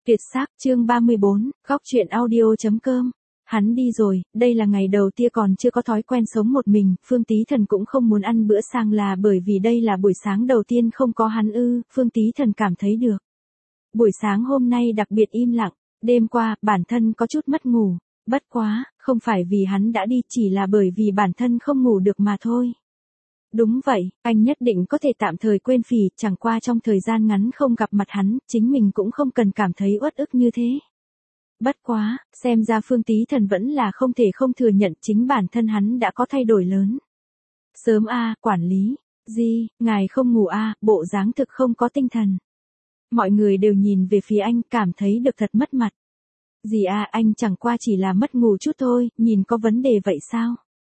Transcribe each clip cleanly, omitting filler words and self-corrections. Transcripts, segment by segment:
Tuyệt sắc chương 34, góc truyện audio.com. Hắn đi rồi, đây là ngày đầu tiên còn chưa có thói quen sống một mình, Phương Tí Thần cũng không muốn ăn bữa sang là bởi vì đây là buổi sáng đầu tiên không có hắn Phương Tí Thần cảm thấy được. Buổi sáng hôm nay đặc biệt im lặng, đêm qua, bản thân có chút mất ngủ, bất quá, không phải vì hắn đã đi chỉ là bởi vì bản thân không ngủ được mà thôi. Đúng vậy, anh nhất định có thể tạm thời quên Phỉ, chẳng qua trong thời gian ngắn không gặp mặt hắn, chính mình cũng không cần cảm thấy uất ức như thế. Bất quá, xem ra Phương Tí Thần vẫn là không thể không thừa nhận chính bản thân hắn đã có thay đổi lớn. Sớm quản lý, ngài không ngủ bộ dáng thực không có tinh thần. Mọi người đều nhìn về phía anh cảm thấy được thật mất mặt. Anh chẳng qua chỉ là mất ngủ chút thôi, nhìn có vấn đề vậy sao?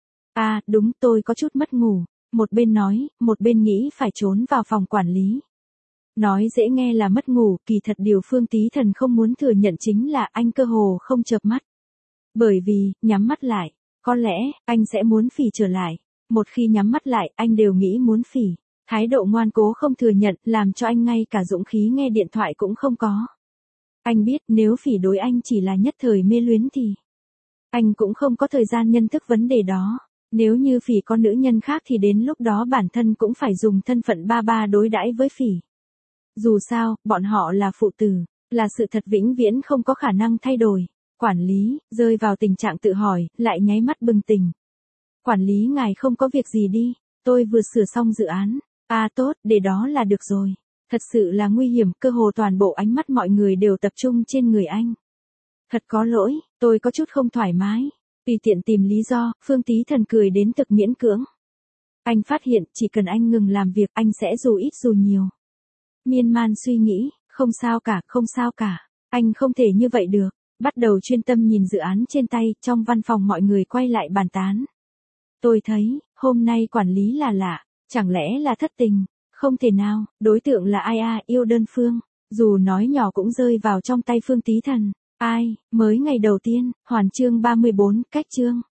Đúng tôi có chút mất ngủ. Một bên nói, một bên nghĩ phải trốn vào phòng quản lý. Nói dễ nghe là mất ngủ, kỳ thật điều Phương Tí Thần không muốn thừa nhận chính là anh cơ hồ không chợp mắt. Bởi vì, nhắm mắt lại, có lẽ, anh sẽ muốn Phỉ trở lại. Một khi nhắm mắt lại, anh đều nghĩ muốn Phỉ. Thái độ ngoan cố không thừa nhận, làm cho anh ngay cả dũng khí nghe điện thoại cũng không có. Anh biết nếu Phỉ đối anh chỉ là nhất thời mê luyến thì anh cũng không có thời gian nhân thức vấn đề đó. Nếu như Phỉ có nữ nhân khác thì đến lúc đó bản thân cũng phải dùng thân phận ba đối đãi với Phỉ. Dù sao, bọn họ là phụ tử, là sự thật vĩnh viễn không có khả năng thay đổi. Quản lý, rơi vào tình trạng tự hỏi, lại nháy mắt bừng tỉnh. Quản lý ngài không có việc gì đi, tôi vừa sửa xong dự án. Tốt, để đó là được rồi. Thật sự là nguy hiểm, cơ hồ toàn bộ ánh mắt mọi người đều tập trung trên người anh. Thật có lỗi, tôi có chút không thoải mái. Tùy tiện tìm lý do, Phương Tí Thần cười đến thực miễn cưỡng. Anh phát hiện, chỉ cần anh ngừng làm việc, anh sẽ dù ít dù nhiều. Miên man suy nghĩ, không sao cả, anh không thể như vậy được. Bắt đầu chuyên tâm nhìn dự án trên tay, trong văn phòng mọi người quay lại bàn tán. Tôi thấy, hôm nay quản lý là lạ, chẳng lẽ là thất tình? Không thể nào, đối tượng là ai yêu đơn phương. Dù nói nhỏ cũng rơi vào trong tay Phương Tí Thần. Mới ngày đầu tiên, hoàn chương 34, cách chương.